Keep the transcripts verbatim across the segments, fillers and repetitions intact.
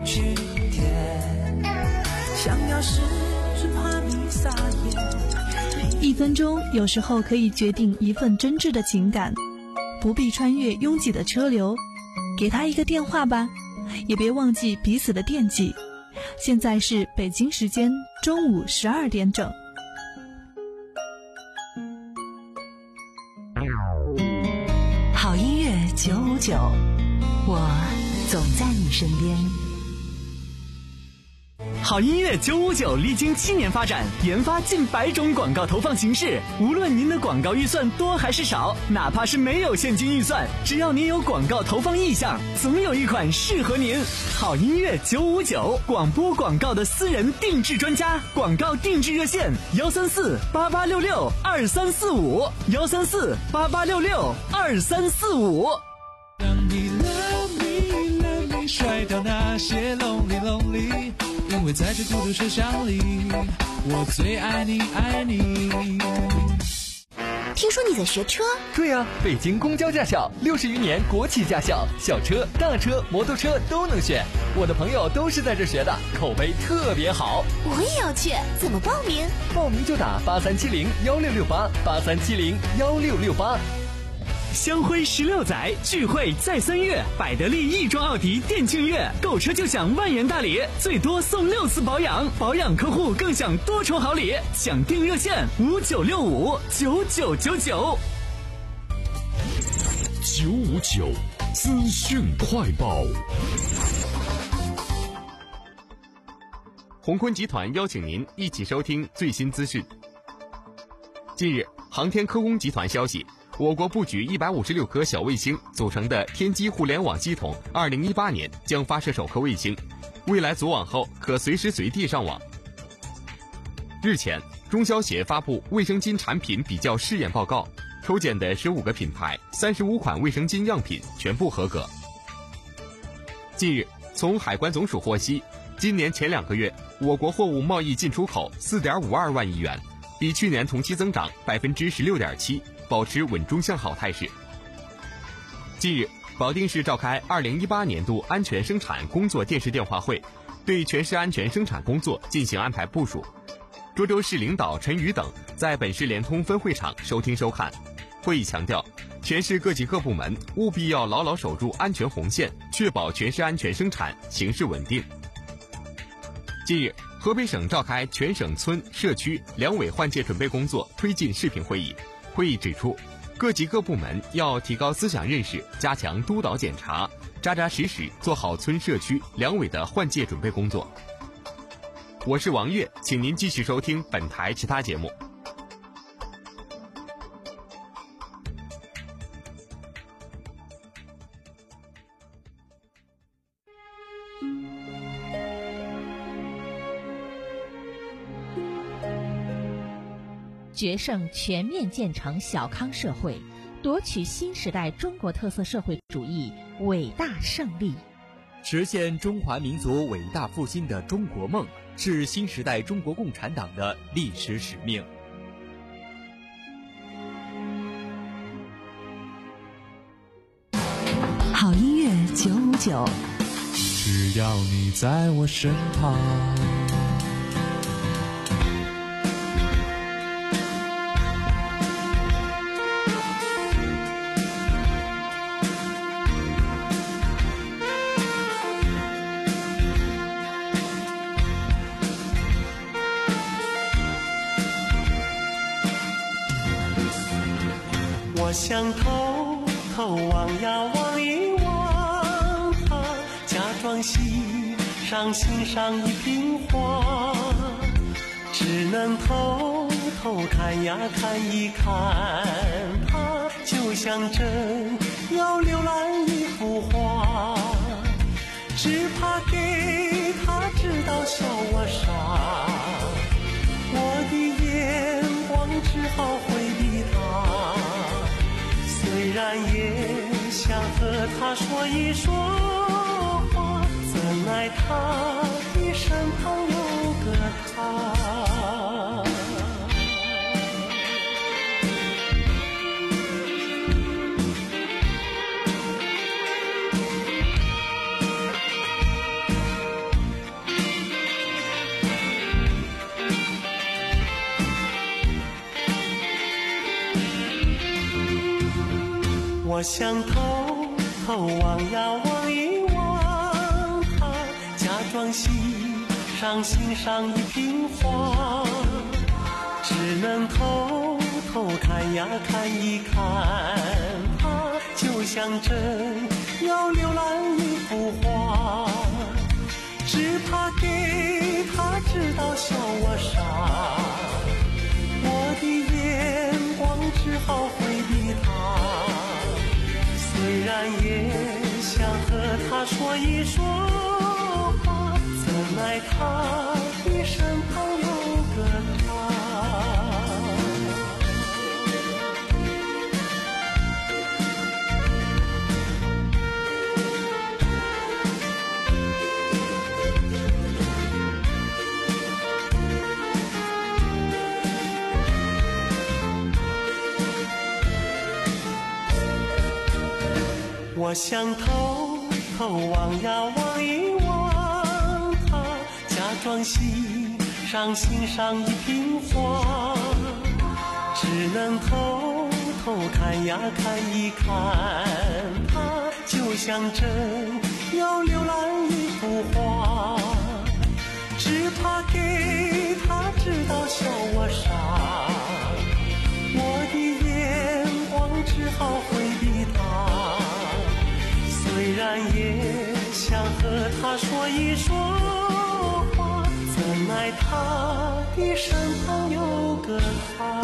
句点，想要试只怕你撒野。 一分钟有时候可以决定一份真挚的情感，不必穿越拥挤的车流，给他一个电话吧，也别忘记彼此的惦记。现在是北京时间中午十二点整。 好音乐九五九，我总在你身边。 好音乐九五九历经七年发展，研发近百种广告投放形式。无论您的广告预算多还是少，哪怕是没有现金预算，只要您有广告投放意向，总有一款适合您。好音乐九五九，广播广告的私人定制专家，广告定制热线：幺三四八八六六二三四五，幺三四八八六六二三四五。 让你 love me love me， 甩掉那些 lonely lonely。因为在这孤独车厢里，我最爱你爱你。 听说你在学车？ 对啊，北京公交驾校，六十余年国企驾校，小车、大车、摩托车都能选。我的朋友都是在这学的，口碑特别好。 我也要去，怎么报名？ 报名就打八三七零幺六六八，八三七零幺六六八。 香辉十六载，聚会在三月，百得利亦庄奥迪店庆月，购车就享万元大礼，最多送六次保养，保养客户更享多重好礼。抢订热线五九六五九九九九。 九五九资讯快报。 鸿坤集团邀请您一起收听最新资讯。近日，航天科工集团消息，我国布局一百五十六颗小卫星组成的天基互联网系统，二零一八年将发射首颗卫星，未来组网后可随时随地上网。日前，中消协发布卫生巾产品比较试验报告，抽检的十五个品牌、三十五款卫生巾样品全部合格。近日，从海关总署获悉，今年前两个月，我国货物贸易进出口 四点五二万亿元，比去年同期增长 百分之十六点七，保持稳中向好态势。近日，保定市召开二零一八年度安全生产工作电视电话会，对全市安全生产工作进行安排部署。涿州市领导陈宇等在本市联通分会场收听收看。会议强调，全市各级各部门务必要牢牢守住安全红线，确保全市安全生产形势稳定。近日，河北省召开全省村、社区两委换届准备工作推进视频会议。会议指出，各级各部门要提高思想认识，加强督导检查，扎扎实实做好村社区两委的换届准备工作。我是王悦，请您继续收听本台其他节目。 决胜全面建成小康社会，夺取新时代中国特色社会主义伟大胜利。 实现中华民族伟大复兴的中国梦，是新时代中国共产党的历史使命。 好音乐九五九， 只要你在我身旁。 我想偷偷望呀望一望他，假装欣赏欣赏一瓶花，只能偷偷看呀看一看他，就像真要浏览一幅画，只怕给他知道笑我傻，我的眼光只好回避他，虽然也想和他说一说话，怎奈他的身旁有个他。 我想偷偷望呀望一望他，假装欣赏欣赏一瓶花，只能偷偷看呀看一看他，就像真要浏览一幅画，只怕给他知道笑我傻，我的眼光只好回避他，虽然也想和他说一说话，怎奈他的身旁有个他。我想偷偷望呀望一望他，假装欣赏欣赏一瓶花，只能偷偷看呀看一看他，就像真要浏览一幅画，只怕给他知道笑我傻，我的眼光只好回避他，虽然也想和他说一说话，怎奈他的身旁有个他。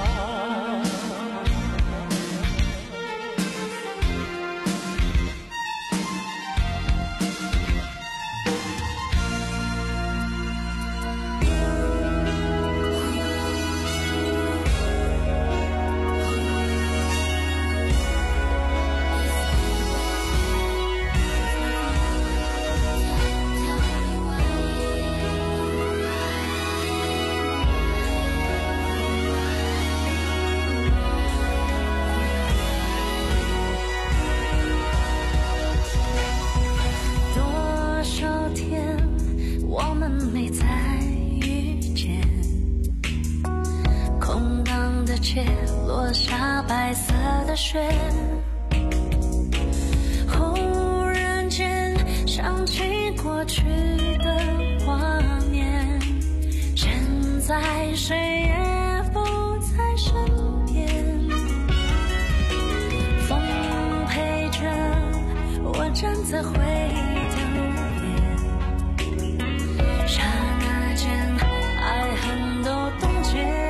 落下白色的雪，忽然间想起过去的画面，现在谁也不在身边，风陪着我站在回忆的路边，刹那间爱恨都冻结，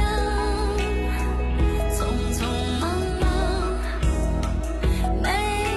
没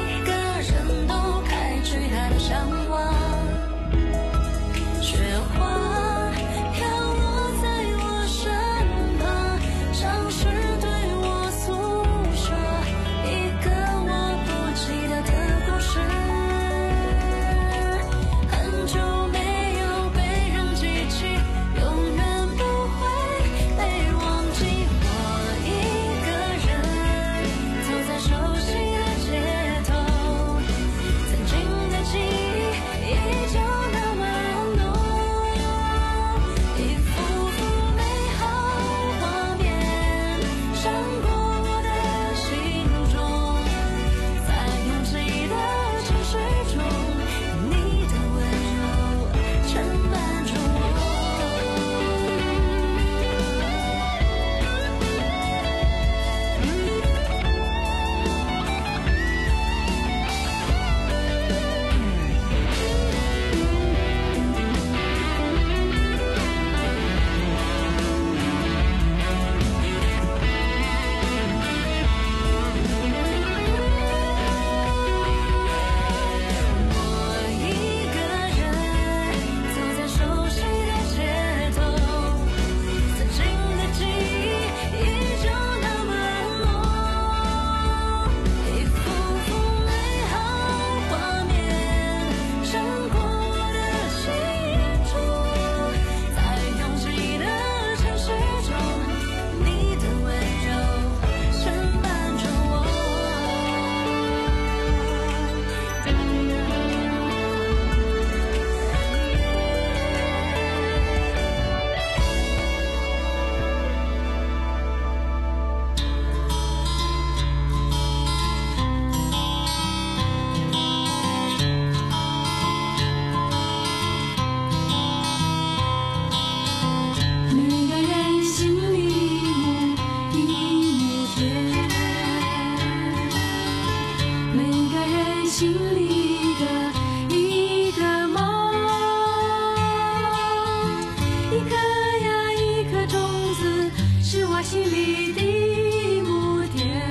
我心里的母田。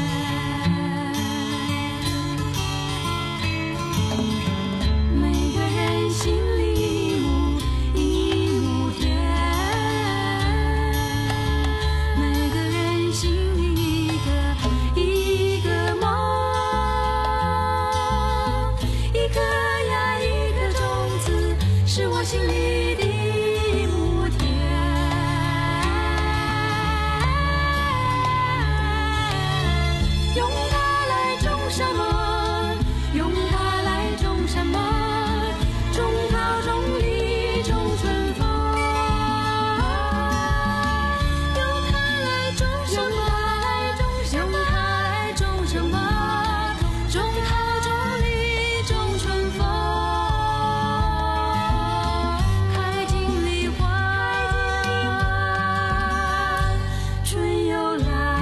每个人心里母一亩田，每个人心里一个一个梦，一颗呀一个种子，是我心里的母田。用它来种什么？用它来种什么？种桃种李种春风。用它来种什么？用它来种什么？种桃种李种春风。开尽梨花，春又来。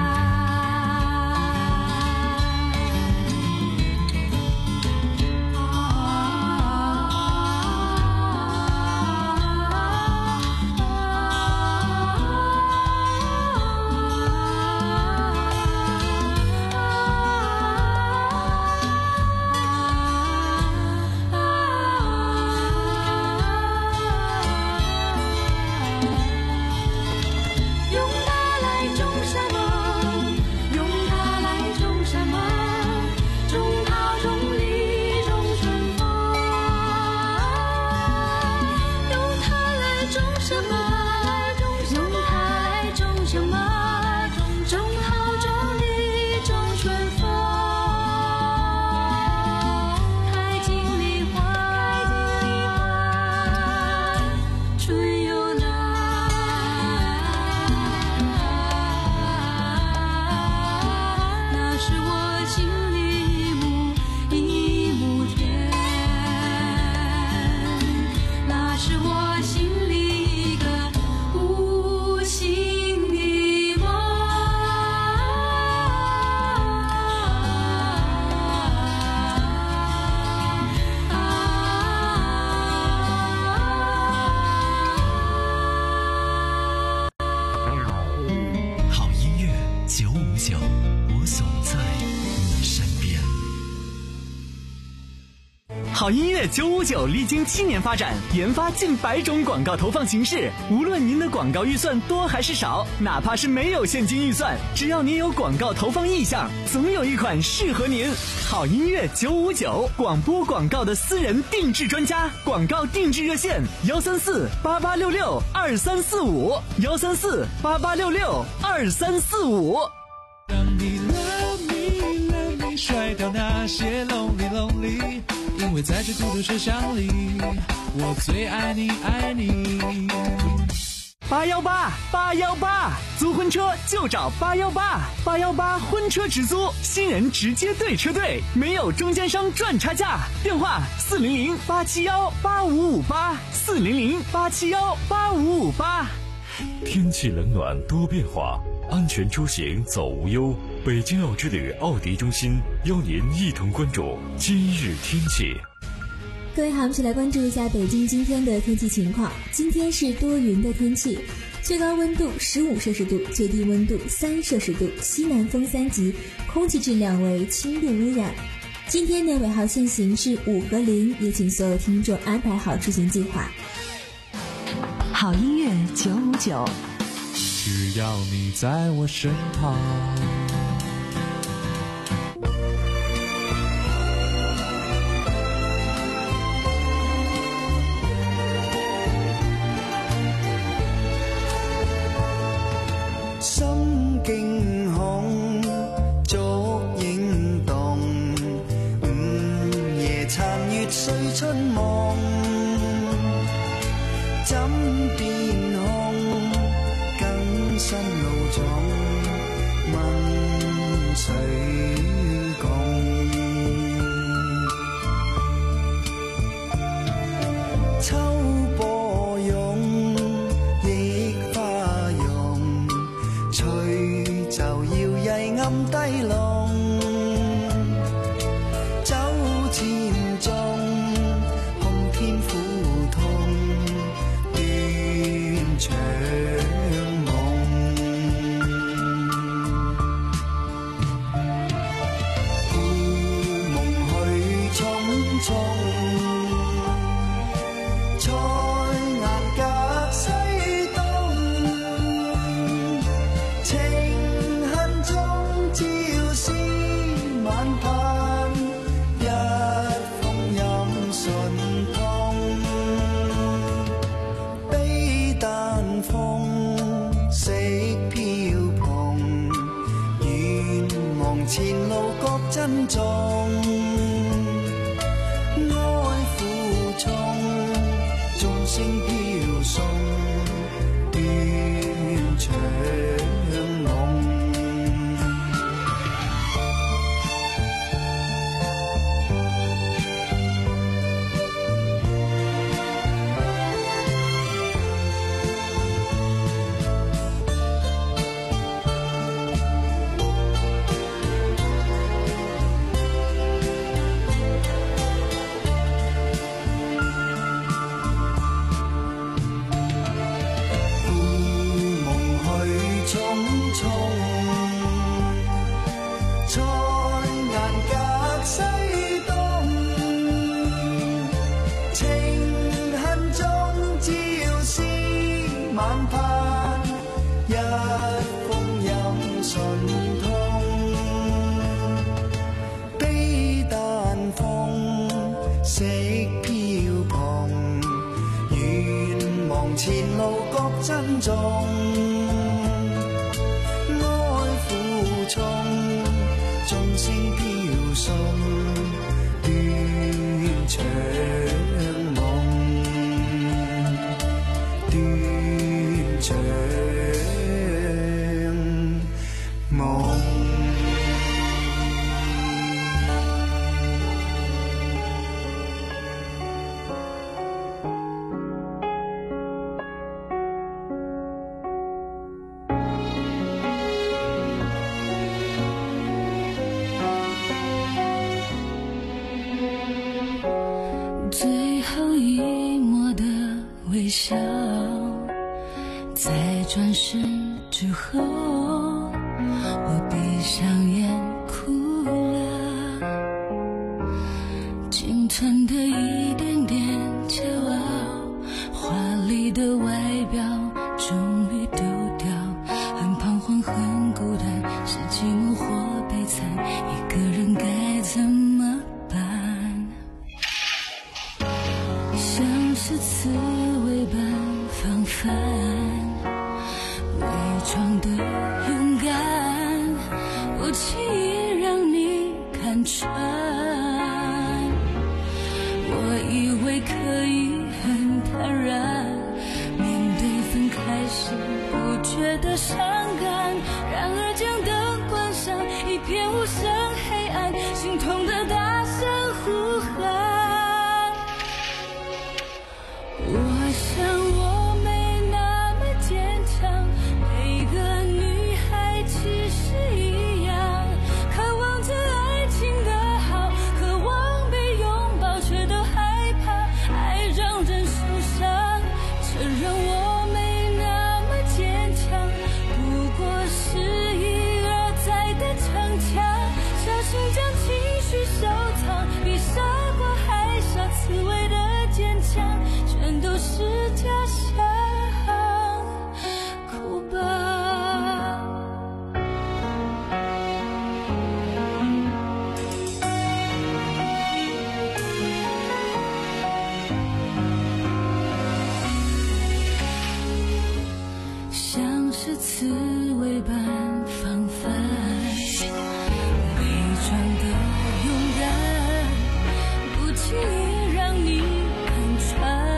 用它来种什么？用它来种什么？种桃种李种春风。用它来种什么？用它来种什么？种桃种李种春风。开尽梨花，春又来。那是我心里母一亩田，那是我心里一个无形的梦。 好音乐九五九，我总在你身边。 好音乐九五九历经七年发展，研发近百种广告投放形式。无论您的广告预算多还是少，哪怕是没有现金预算，只要您有广告投放意向，总有一款适合您。好音乐九五九，广播广告的私人定制专家，广告定制热线：幺三四八八六六二三四五，幺三四八八六六二三四五。 让你 love me love me 甩掉那些 lonely lonely， 因为在这孤独车厢里，我最爱你爱你。 八幺八八幺八，租婚车就找八幺八，八幺八婚车直租，新人直接对车队，没有中间商赚差价。电话四零零八七幺八五五八，四零零八七幺八五五八。 天气冷暖多变化，安全出行走无忧。北京奥之旅奥迪中心邀您一同关注今日天气。 各位好，我们一起来关注一下北京今天的天气情况。今天是多云的天气，最高温度十五摄氏度，最低温度三摄氏度，西南风三级，空气质量为轻度污染。今天的尾号限行是五和零，也请所有听众安排好出行计划。 好音乐九五九， 只要你在我身旁。 心驚恐，燭影動，午夜殘月歲春夢，枕邊空，更新路重，問誰共？秋波湧，億花容，隨就搖曳暗低浪，走千中，空天苦痛，斷腸夢。 前路各珍重，爱负重，众星飘送，断肠梦。前路各珍重，爱负重，众星飘送，断肠梦，断肠梦。 最后一抹的微笑，在转身之后，我闭上眼哭了。仅存的一点点骄傲，华丽的外表终于丢掉，很彷徨很孤单，是寂寞或悲惨，一个人该怎么办？像是刺猬般防范，伪装的勇敢，不轻易让你看穿。我以为可以很坦然面对分开时不觉得伤感，然而将灯关上，一片无声黑暗，心痛的大声呼喊。我想我没那么坚强，每个女孩其实一样，渴望着爱情的好，渴望被拥抱，却都害怕爱让人受伤。承认我没那么坚强，不过是一而再的逞强，小心将情绪收藏，比傻瓜还傻，刺猬的坚强全都是假象，哭吧。像是刺猬般防范，伪装的勇敢，不轻易让你看穿。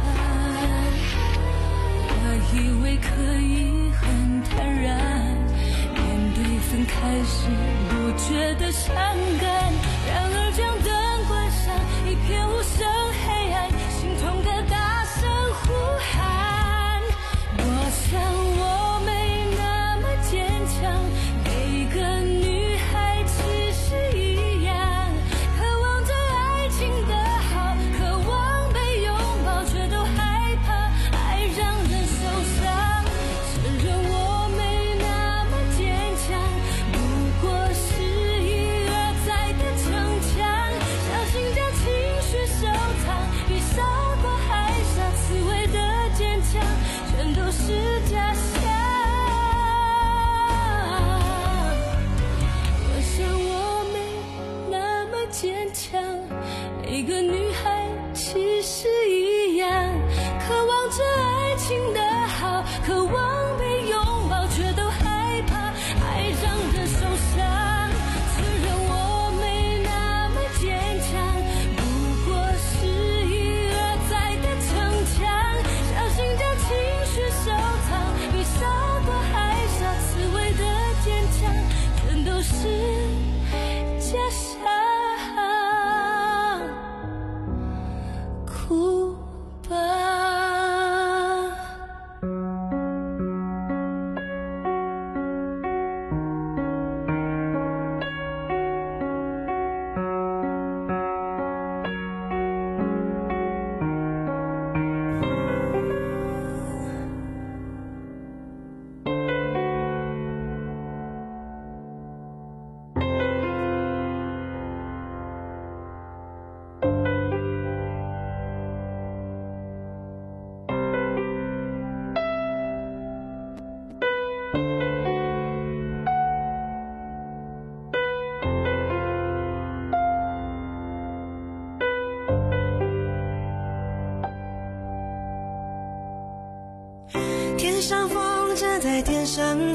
我以为可以很坦然面对分开时不觉得伤感，然而将灯关上，一片无声黑暗，心痛的大声呼喊。我想我没那么坚强，每个女孩其实一样，渴望着爱情的好，渴望被拥抱，却都害怕爱让人受伤。承认我没那么坚强，不过是一而再的逞强，小心将情绪收藏，比傻瓜还傻，刺猬的坚强全都是假象。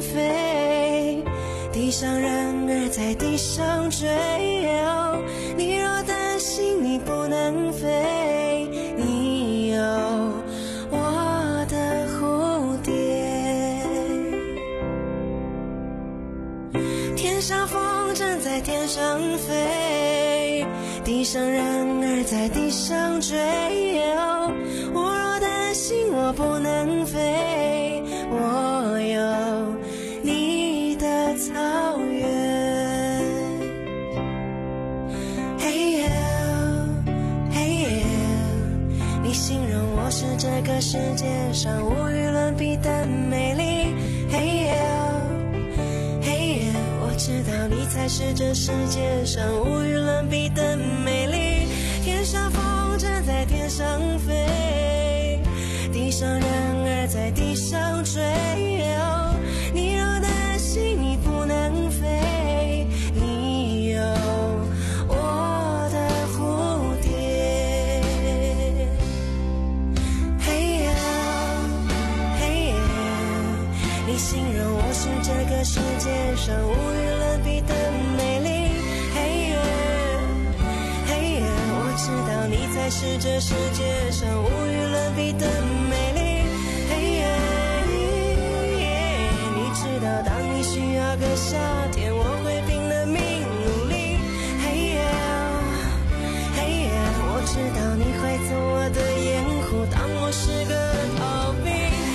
飞，地上人儿在地上追。你若担心你不能飞，你有我的蝴蝶。天上风筝在天上飞，地上人儿在地上追。我若担心我不能飞，我有你的草原。嘿呦嘿呦，你形容我是这个世界上无与伦比的美丽。嘿呦嘿呦，我知道你才是这世界上无与伦比的美丽。天上风筝在天上飞，地上人儿在地上追。你若担心你不能飞，你有我的蝴蝶。嘿呦嘿呦，你形容我是这个世界上无与伦比的美丽。嘿呦嘿呦，我知道你才是这世界上无与伦比的美丽。嘿呦，你知道当你需要个夏天，我会拼了命努力。嘿呦嘿呦，我知道你会做我的掩护，当我是个逃兵。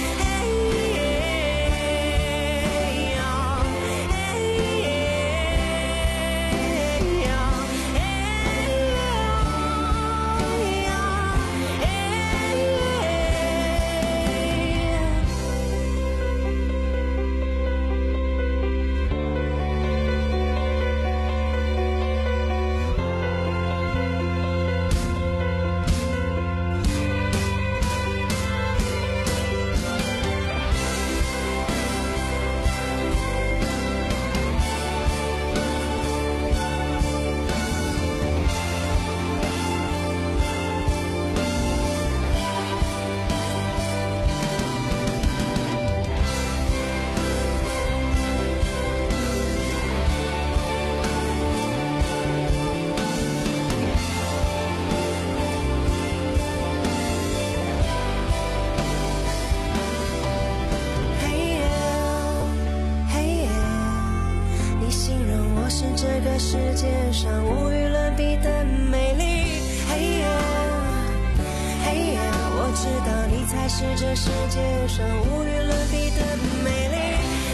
世界上无与伦比的美丽。嘿呦嘿呦，我知道你才是这世界上无与伦比的美丽。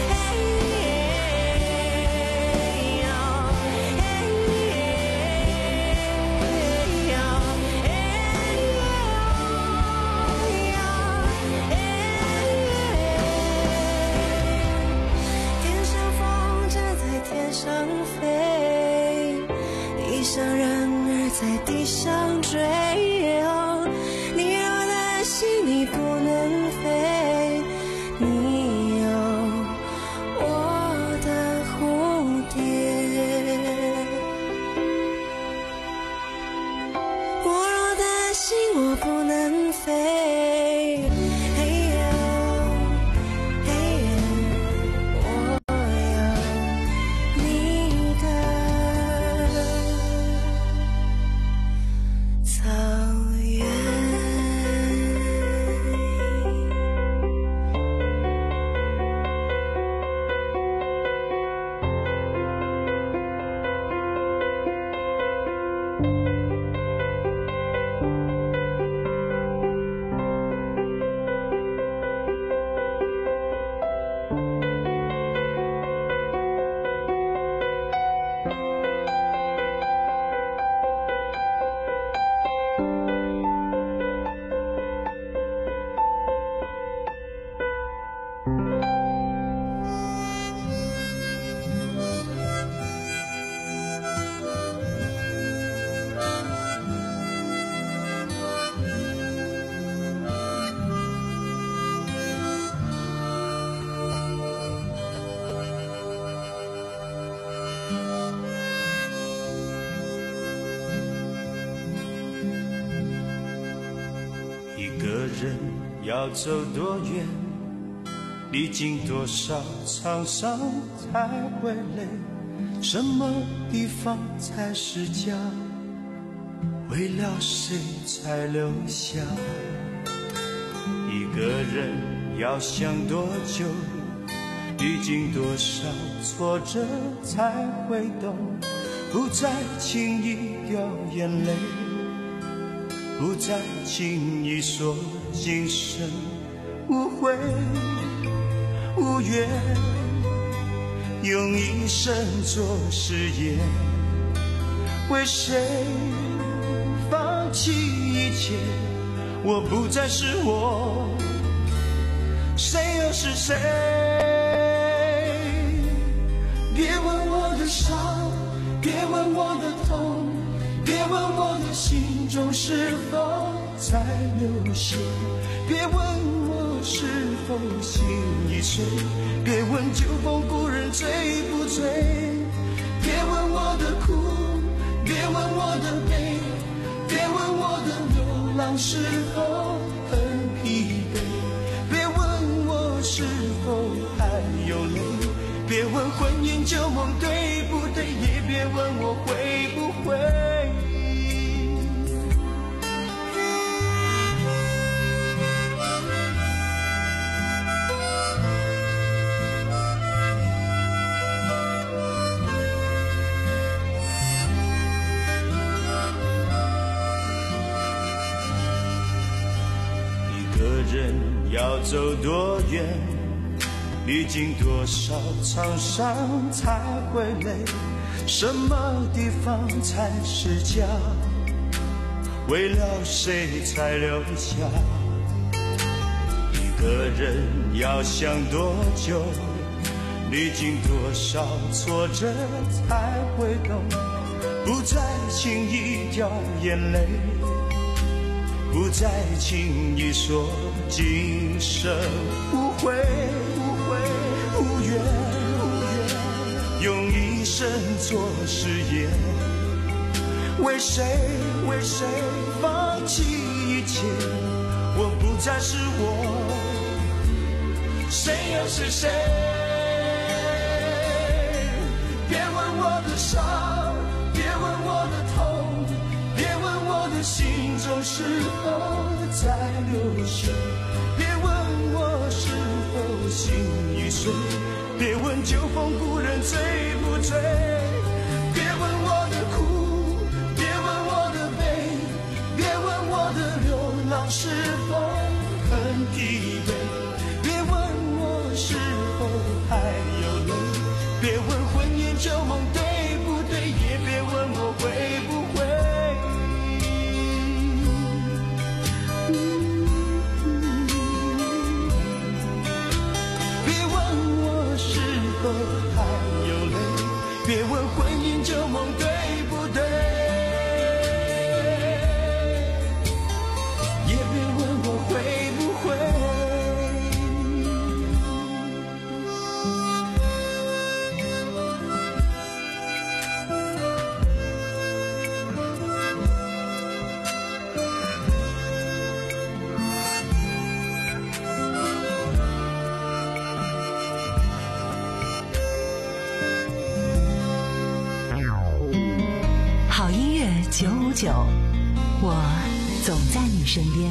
在地上追，你若担心你不能飞，你有我的蝴蝶。我若担心我不能飞，嘿呦嘿呦，我有你的草原。 一个人要走多远， 历经多少沧桑才会累？什么地方才是家？为了谁才留下？一个人要想多久？历经多少挫折才会懂？不再轻易掉眼泪，不再轻易说今生无悔无怨，用一生做誓言，为谁放弃一切？我不再是我，谁又是谁？别问我的伤，别问我的痛，别问我的心中是否在流血，别问我是否心已碎，别问旧风故人醉不醉，别问我的苦，别问我的悲，别问我的流浪是否很疲惫，别问我是否还有泪，别问婚姻旧梦对不对，也别问我会不会。一个人要走多远，历经多少沧桑才会累？什么地方才是家？为了谁才留下？一个人要想多久？历经多少挫折才会懂？不再轻易掉眼泪，不再轻易说今生无悔无悔无怨无怨，用一生做誓言，为谁为谁放弃一切？我不再是我，谁又是谁？别问我的伤，别问我的痛，别问我的心中是否在流血，别问我是否心已碎，别问旧风故人醉不醉，别问我的苦，别问我的悲，别问我的流浪是否很疲惫，别问我是否还有泪，别问婚姻旧梦对不对，也别问我会不会。别问我是否还有泪，别问婚姻旧梦对不对，也别问我会不会。 好音乐九五九，我总在你身边。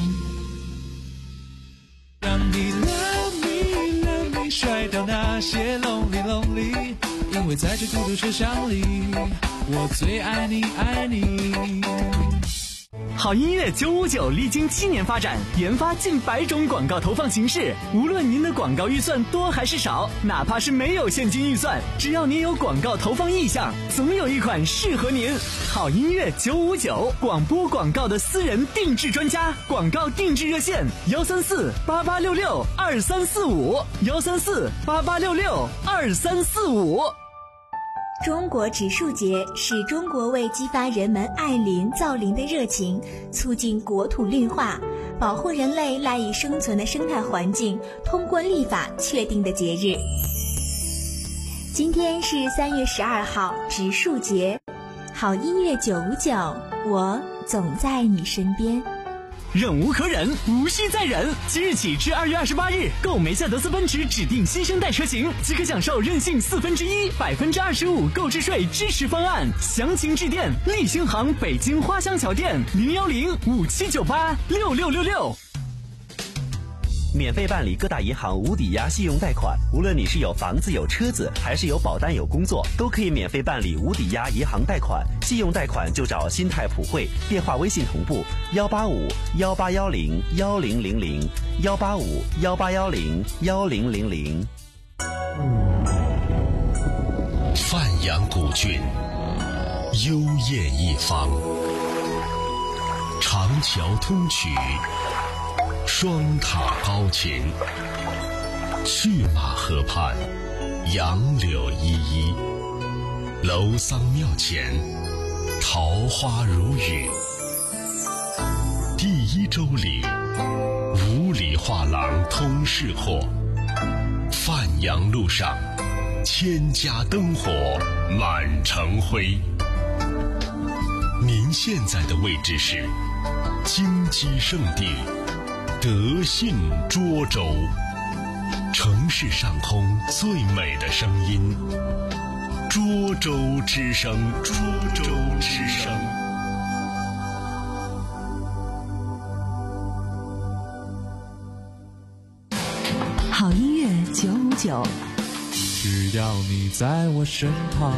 让你 love me love me 甩掉那些 lonely lonely， 因为在这孤独车厢里，我最爱你爱你。 好音乐九五九历经七年发展，研发近百种广告投放形式。无论您的广告预算多还是少，哪怕是没有现金预算，只要您有广告投放意向，总有一款适合您。好音乐九五九，广播广告的私人定制专家，广告定制热线：幺三四八八六六二三四五，幺三四八八六六二三四五。 中国植树节是中国为激发人们爱林造林的热情，促进国土绿化，保护人类赖以生存的生态环境，通过立法确定的节日。今天是三月十二号，植树节。好音乐九五九，我总在你身边。 忍无可忍，无需再忍。即日起至二月二十八日，购梅赛德斯奔驰指定新生代车型，即可享受任性四分之一、百分之二十五购置税支持方案。详情致电立星行北京花乡桥店零幺零五七九八六六六六。 免费办理各大银行无抵押信用贷款，无论你是有房子有车子，还是有保单有工作，都可以免费办理无抵押银行贷款。信用贷款就找新泰普惠，电话微信同步幺八五幺八幺零幺零零零幺八五幺八幺零幺零零零。 范阳古郡，幽艳一方，长桥通衢，双塔高擎，去马河畔，杨柳依依，楼桑庙前，桃花如雨。第一周里，五里画廊通市货，范阳路上，千家灯火满城辉。您现在的位置是金鸡圣地德信涿州，城市上空最美的声音，涿州之声，涿州之声。 好音乐九五九， 只要你在我身旁。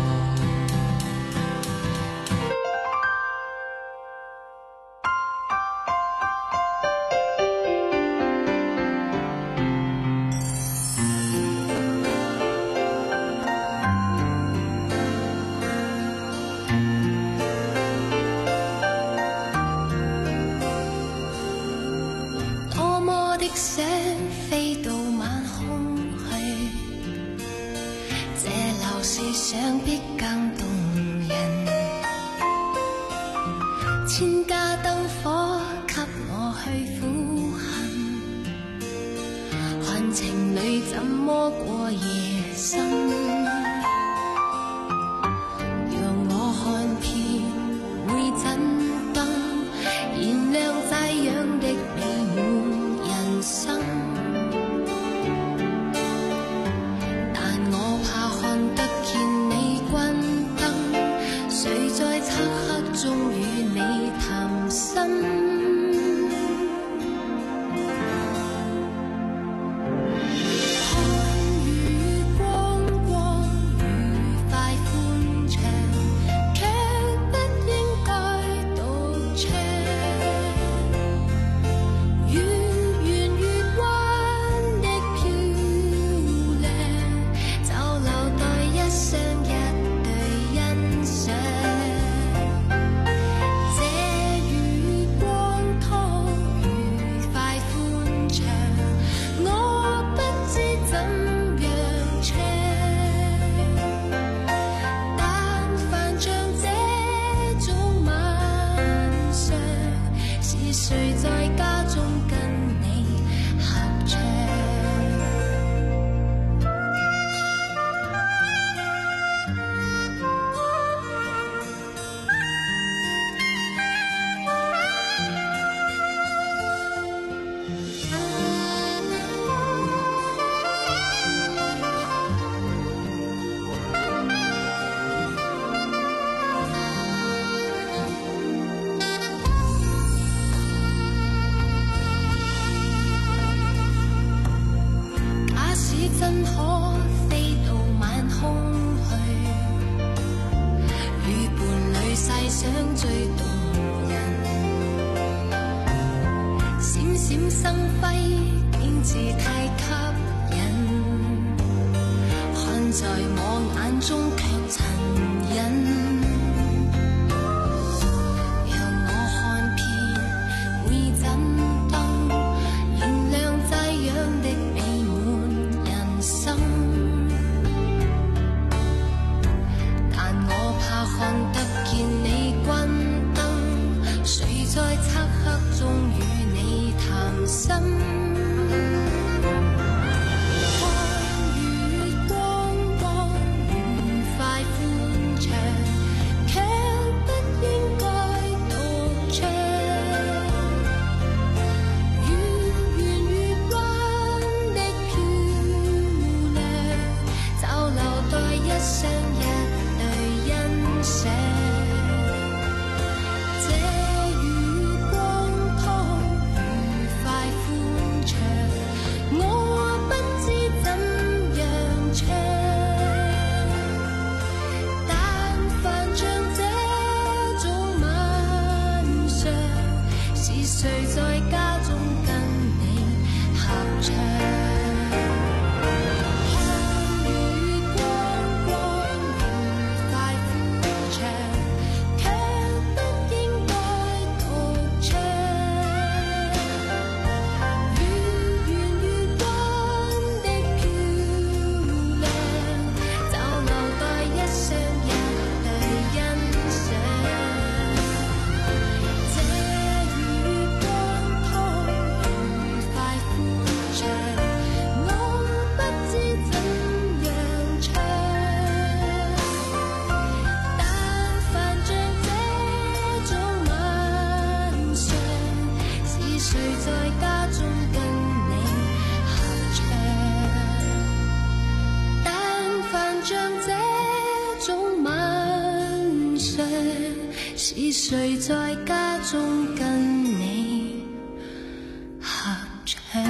光與光光與快是谁在家中跟你合唱？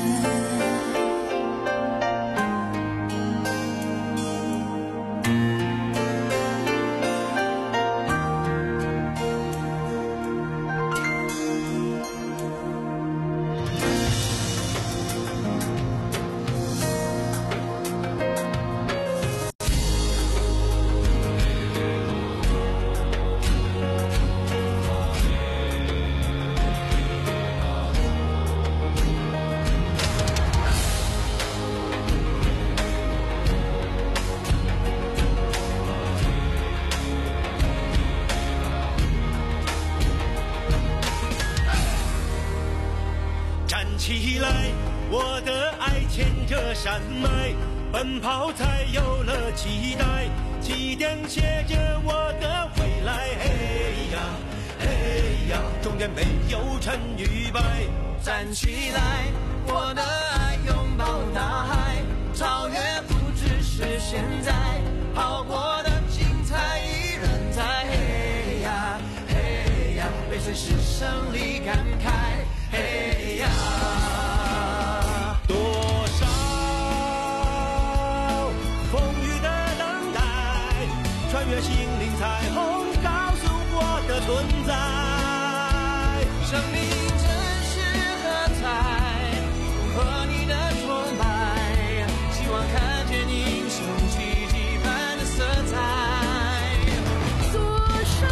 起来，我的爱牵着山脉，奔跑才有了期待，起点写着我的未来。嘿呀嘿呀，终点没有成与败。 站起来，我的爱拥抱大海，超越不只是现在，跑过的精彩依然在。嘿呀嘿呀，泪水是胜利感慨。嘿呀， 多少风雨的等待，穿越心灵彩虹，告诉我的存在。 生命真是喝彩，和你的崇拜，希望看见英雄奇迹般的色彩。 多少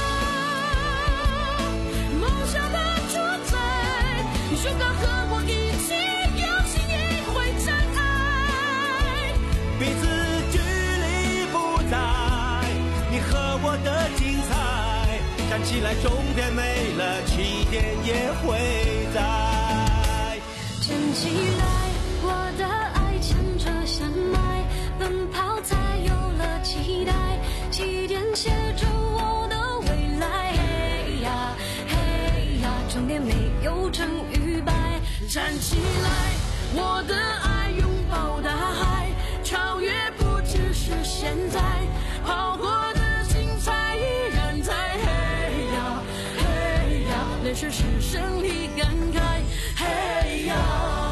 梦想的主宰，勇敢和我一起，有心一会真爱。 彼此距离不在，你和我的精彩，站起来，终点没了，起点也会在。 站起来，我的爱牵着山脉，奔跑才有了期待，起点写着我的未来。嘿呀嘿呀，终点没有成与败。站起来，我的爱拥抱大海，超越不只是现在，跑过的精彩依然在。嘿呀嘿呀，泪水是胜利感慨。嘿呀，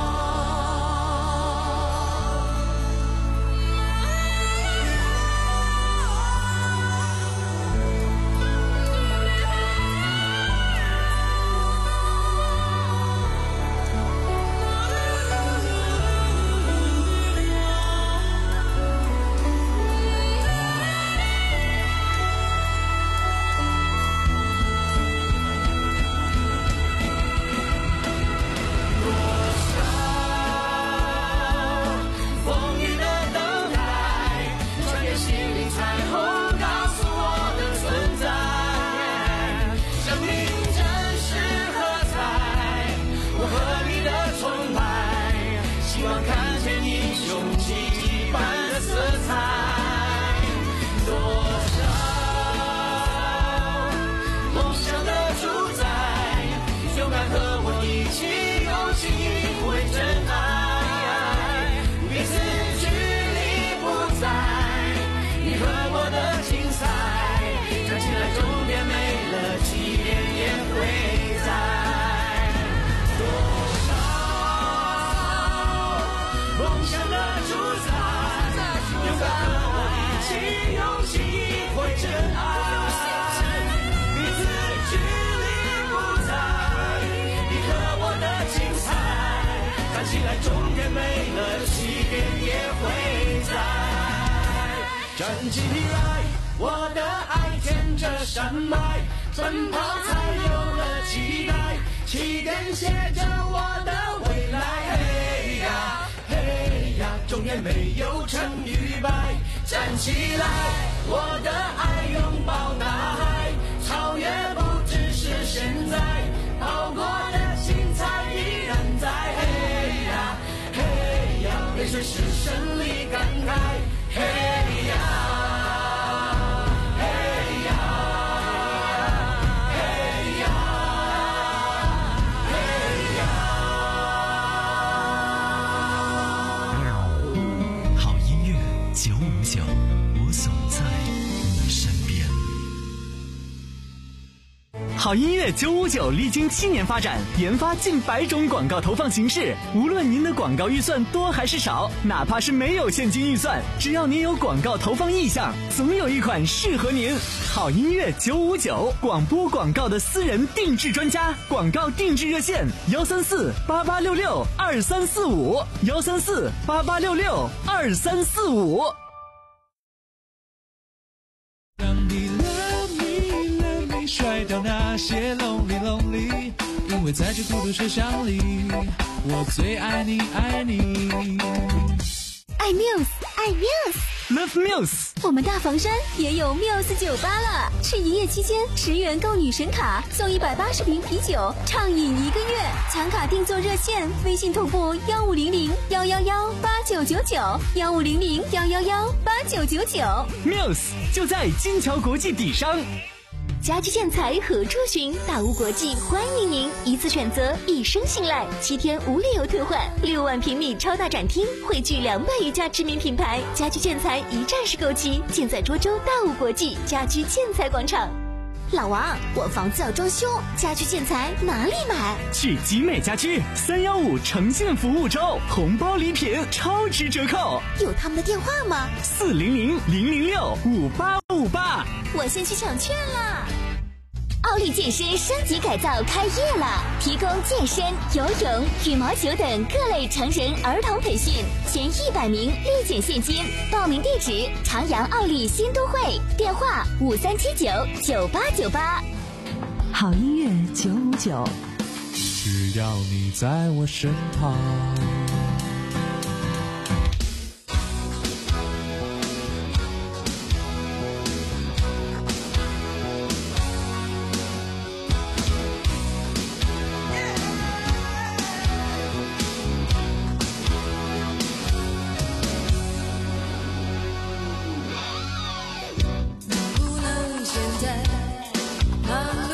站起来，我的爱牵着山脉，奔跑才有了期待，起点写着我的未来。嘿呀嘿呀，终点没有成与败。站起来，我的爱拥抱大海，超越不只是现在，跑过的精彩依然在。嘿呀嘿呀，泪水是胜利感慨。嘿呀，嘿呀，嘿呀，嘿呀。 好音乐九五九，我总在你身边。 好音乐九五九历经七年发展，研发近百种广告投放形式。无论您的广告预算多还是少，哪怕是没有现金预算，只要您有广告投放意向，总有一款适合您。好音乐九五九，广播广告的私人定制专家，广告定制热线：幺三四八八六六二三四五，幺三四八八六六二三四五。 甩掉那些 lonely lonely， 因为在这孤独车厢里，我最爱你爱你。 爱 Muse， 爱 Muse，Love Muse。 我们大房山也有 Muse 酒吧了，是一夜期间十元购女神卡，送一百八十瓶啤酒，畅饮一个月。抢卡定做热线，微信同步幺五零零幺幺幺八九九九，幺五零零幺幺幺八九九九。 Muse 就在金桥国际底商。 家居建材何处寻？大屋国际欢迎您，一次选择，一生信赖，七天无理由退换，六万平米超大展厅，汇聚两百余家知名品牌，家居建材一站式购齐，尽在涿州大屋国际家居建材广场。老王，我房子要装修，家居建材哪里买？ 去集美家居三幺五呈现服务周，红包礼品超值折扣。 有他们的电话吗？ 四零零零零六五八五八。 我先去抢券了。奥利健身升级改造开业了，提供健身、游泳、羽毛球等各类成人儿童培训，前一百名立减现金。报名地址：长阳奥利新都会，电话五三七九九八九八。 好音乐九五九， 只要你在我身旁。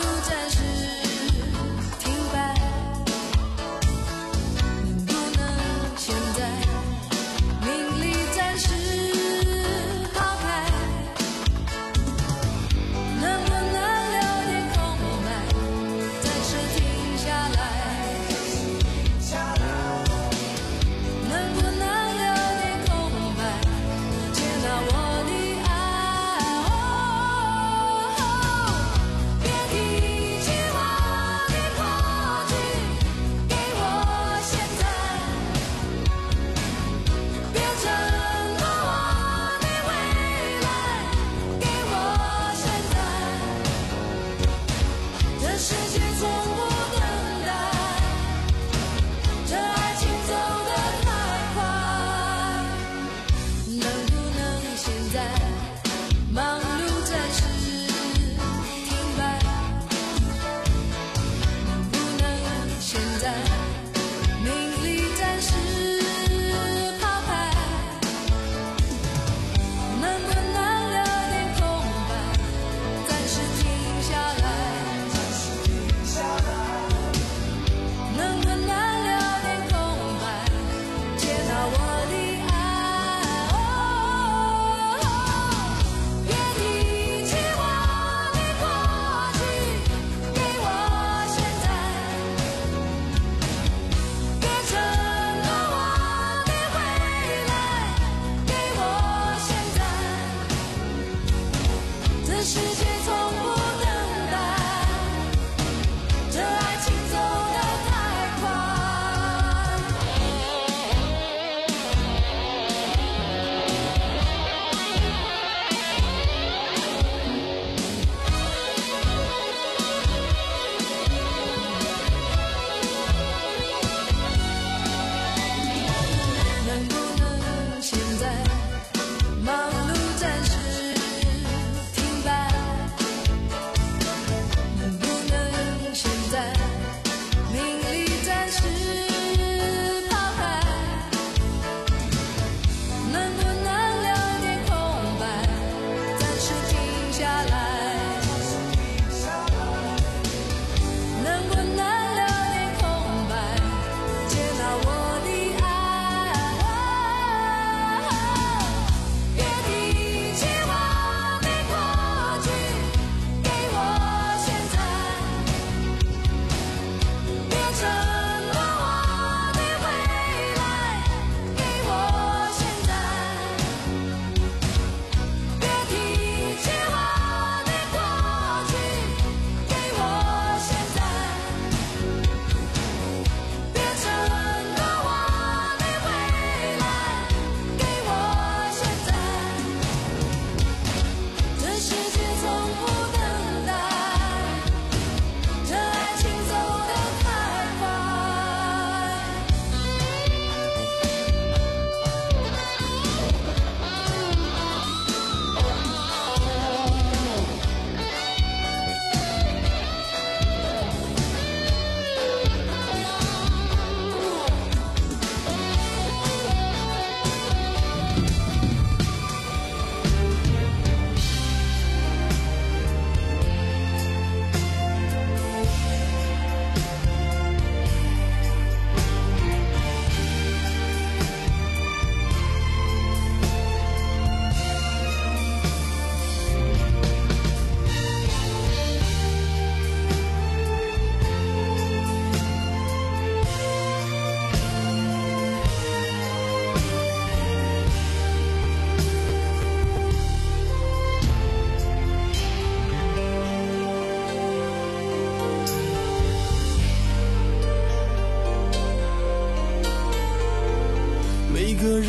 能不能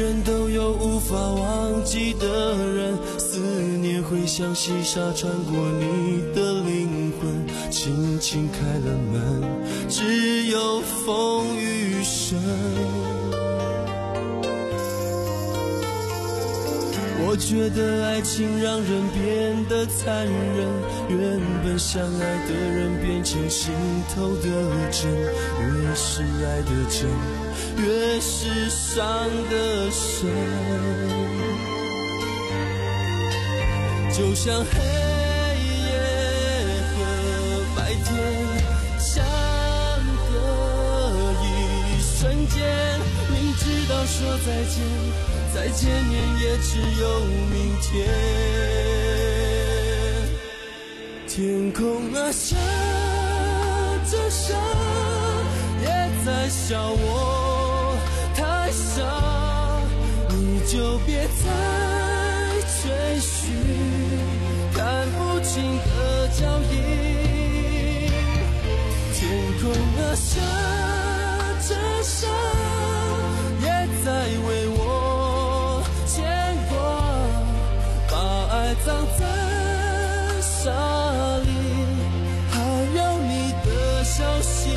人都有无法忘记的人，思念会像细沙穿过你的灵魂，轻轻开了门，只有风雨声。我觉得爱情让人变得残忍，原本相爱的人变成心头的针，越是爱的真，越是伤得深。就像黑夜和白天相隔一瞬间，明知道说再见，再见面也只有明天。天空啊下着沙，也在笑我太傻，你就别再追寻看不清的脚印。天空啊下着沙，也在为我牵挂，把爱葬在沙里，还有你的消息。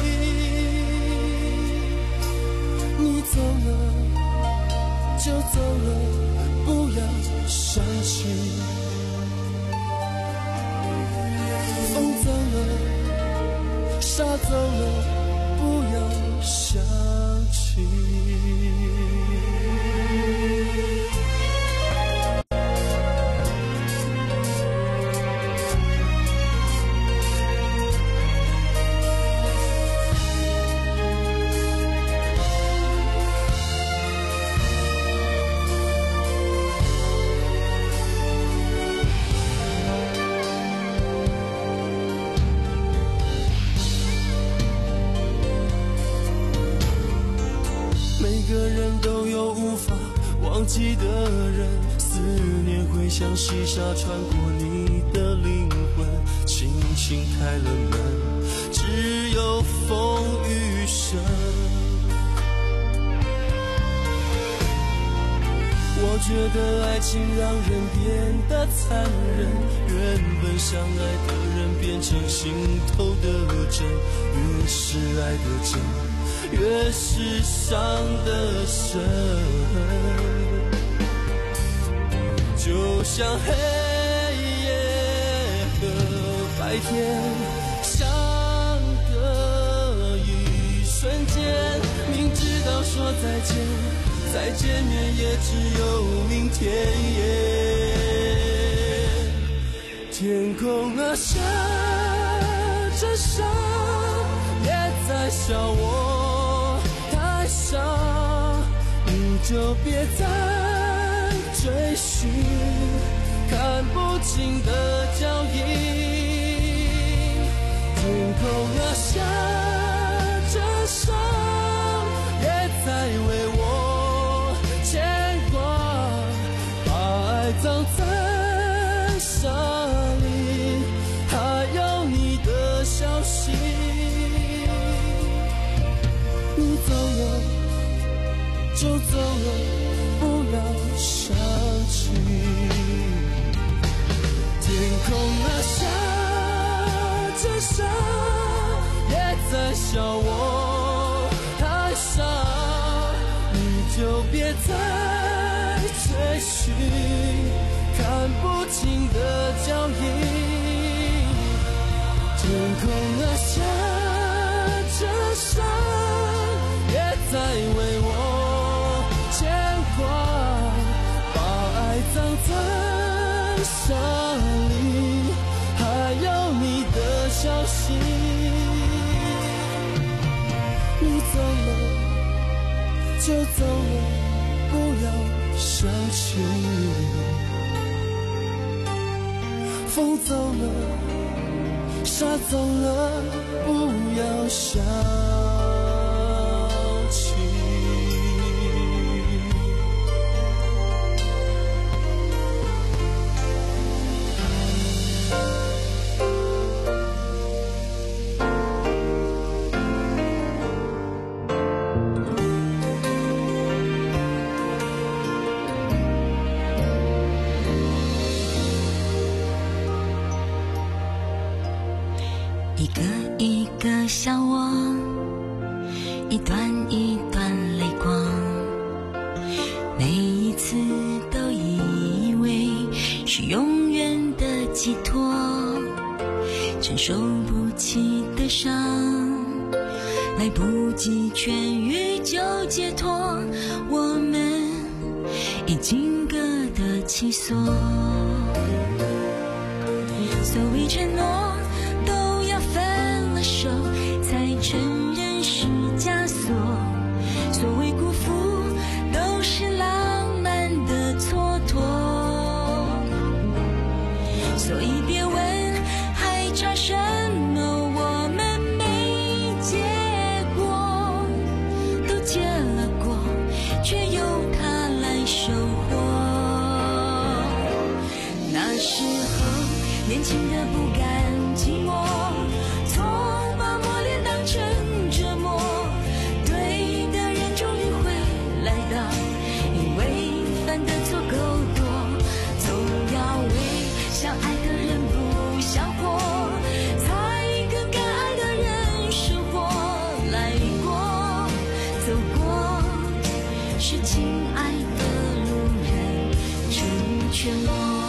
你走了就走了，不要伤心。风走了，沙走了，不要想起。每个人都有无法忘记的人，思念会像细沙穿过你的灵魂，轻轻开了门，只有风雨声。我觉得爱情让人变得残忍，原本相爱的人变成心头的针，越是爱的真，越是伤得深。就像黑夜和白天相隔一瞬间，明知道说再见，再见面也只有明天。天空啊下着沙，也在笑我太傻，你就别再追寻看不清的脚印。天空啊下着沙，也在为我牵挂，把爱葬在沙里，还有你的消息。你走了就走了，不要想起。天空啊下着沙，也在笑我太傻，你就别再追寻看不清的脚印。天空啊下着沙，也在为我牵挂，把爱葬在沙里，还有你的消息。你走了就走了，不要想起。风走了，沙走了，不要想起。 一个一个笑我，一段一段泪光，每一次都以为是永远的寄托，承受不起的伤，来不及痊愈就解脱，我们已经各得其所。所谓承诺都要分了手才承认是枷锁，所谓辜负都是浪漫的蹉跎，所以别问还差什么，我们没结果，都结了果，却由它来收获。那时候年轻的不甘寂寞，从把磨练当成折磨，对的人终于会来到，因为犯的错够多，总要为相爱的人不想活，才跟该爱的人生活来过，走过是亲爱的路人成全我。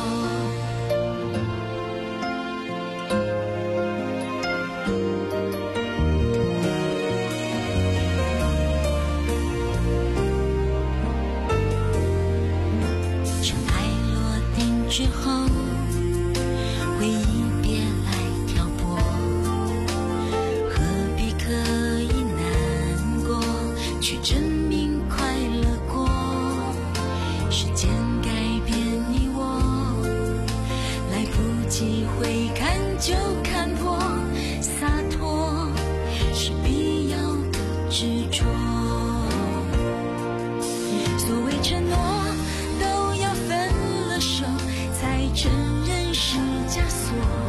之后回忆别来挑拨，何必刻意难过，去证明快乐过，时间改变你我，来不及回看就看破，洒脱是必要的执着。所谓承诺都要分了手才承认是枷锁，